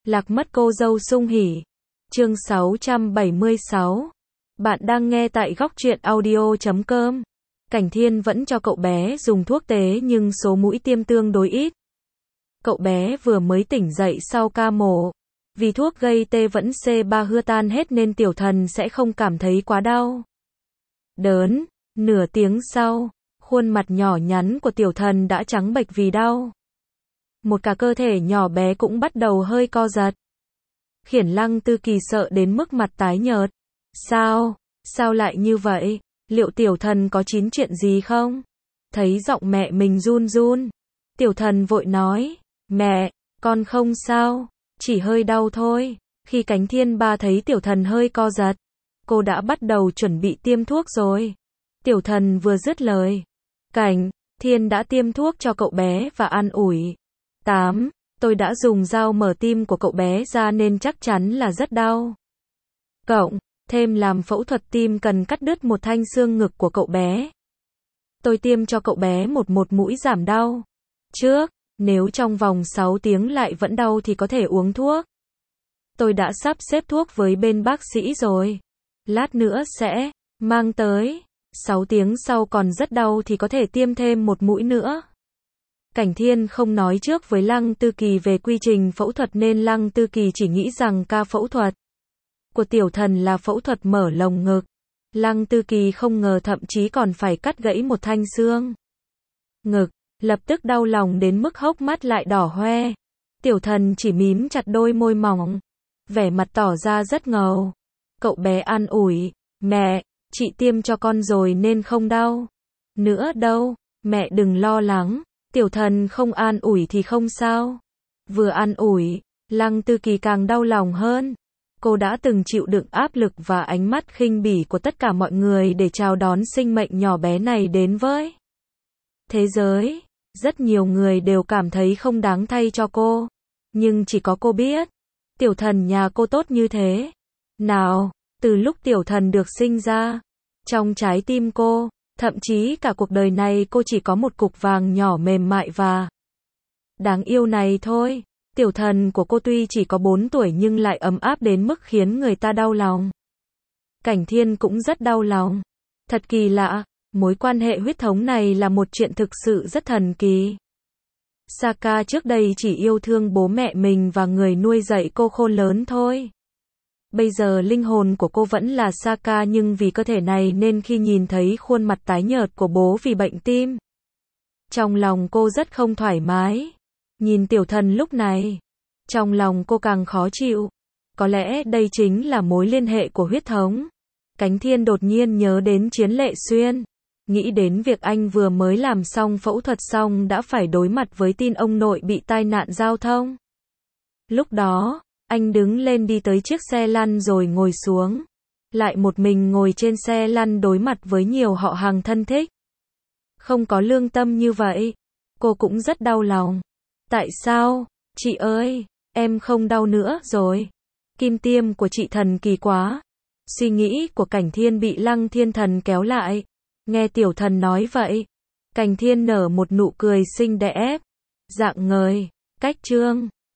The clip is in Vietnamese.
Lạc mất cô dâu sung hỉ. Chương 676. Bạn đang nghe tại góc truyện audio.com. Cảnh Thiên vẫn cho cậu bé dùng thuốc tế nhưng số mũi tiêm tương đối ít. Cậu bé vừa mới tỉnh dậy sau ca mổ. Vì thuốc gây tê vẫn C3 hưa tan hết nên tiểu thần sẽ không cảm thấy quá đau đớn. Nửa tiếng sau, khuôn mặt nhỏ nhắn của tiểu thần đã trắng bệch vì đau. Một cả cơ thể nhỏ bé cũng bắt đầu hơi co giật. Khiển Lăng Tư Kỳ sợ đến mức mặt tái nhợt. Sao lại như vậy? Liệu tiểu thần có chín chuyện gì không? Thấy giọng mẹ mình run run, tiểu thần vội nói, mẹ, con không sao, chỉ hơi đau thôi. Khi Cảnh Thiên Ba thấy tiểu thần hơi co giật, cô đã bắt đầu chuẩn bị tiêm thuốc rồi. Tiểu thần vừa dứt lời, Cảnh Thiên đã tiêm thuốc cho cậu bé và an ủi. Tôi đã dùng dao mở tim của cậu bé ra nên chắc chắn là rất đau. Cộng thêm làm phẫu thuật tim cần cắt đứt một thanh xương ngực của cậu bé. Tôi tiêm cho cậu bé một mũi giảm đau trước, nếu trong vòng 6 tiếng lại vẫn đau thì có thể uống thuốc. Tôi đã sắp xếp thuốc với bên bác sĩ rồi. Lát nữa sẽ mang tới. 6 tiếng sau còn rất đau thì có thể tiêm thêm một mũi nữa. Cảnh Thiên không nói trước với Lăng Tư Kỳ về quy trình phẫu thuật nên Lăng Tư Kỳ chỉ nghĩ rằng ca phẫu thuật của tiểu thần là phẫu thuật mở lồng ngực. Lăng Tư Kỳ không ngờ thậm chí còn phải cắt gãy một thanh xương ngực, lập tức đau lòng đến mức hốc mắt lại đỏ hoe. Tiểu thần chỉ mím chặt đôi môi mỏng, vẻ mặt tỏ ra rất ngầu. Cậu bé an ủi, mẹ, chị tiêm cho con rồi nên không đau nữa đâu, mẹ đừng lo lắng. Tiểu thần không an ủi thì không sao. Vừa an ủi, Lăng Tư Kỳ càng đau lòng hơn. Cô đã từng chịu đựng áp lực và ánh mắt khinh bỉ của tất cả mọi người để chào đón sinh mệnh nhỏ bé này đến với thế giới. Rất nhiều người đều cảm thấy không đáng thay cho cô. Nhưng chỉ có cô biết, tiểu thần nhà cô tốt như thế nào. Từ lúc tiểu thần được sinh ra, trong trái tim cô, thậm chí cả cuộc đời này cô chỉ có một cục vàng nhỏ mềm mại và đáng yêu này thôi. Tiểu thần của cô tuy chỉ có 4 tuổi nhưng lại ấm áp đến mức khiến người ta đau lòng. Cảnh Thiên cũng rất đau lòng. Thật kỳ lạ, mối quan hệ huyết thống này là một chuyện thực sự rất thần kỳ. Saka trước đây chỉ yêu thương bố mẹ mình và người nuôi dạy cô khôn lớn thôi. Bây giờ linh hồn của cô vẫn là Saka nhưng vì cơ thể này nên khi nhìn thấy khuôn mặt tái nhợt của bố vì bệnh tim, trong lòng cô rất không thoải mái. Nhìn tiểu thần lúc này, trong lòng cô càng khó chịu. Có lẽ đây chính là mối liên hệ của huyết thống. Cảnh Thiên đột nhiên nhớ đến Chiến Lệ Xuyên. Nghĩ đến việc anh vừa mới làm xong phẫu thuật xong đã phải đối mặt với tin ông nội bị tai nạn giao thông. Lúc đó, anh đứng lên đi tới chiếc xe lăn rồi ngồi xuống. Lại một mình ngồi trên xe lăn đối mặt với nhiều họ hàng thân thích. Không có lương tâm như vậy. Cô cũng rất đau lòng. Tại sao? Chị ơi, em không đau nữa rồi. Kim tiêm của chị thần kỳ quá. Suy nghĩ của Cảnh Thiên bị Lăng Thiên Thần kéo lại. Nghe tiểu thần nói vậy, Cảnh Thiên nở một nụ cười xinh đẹp, rạng ngời. Cách chương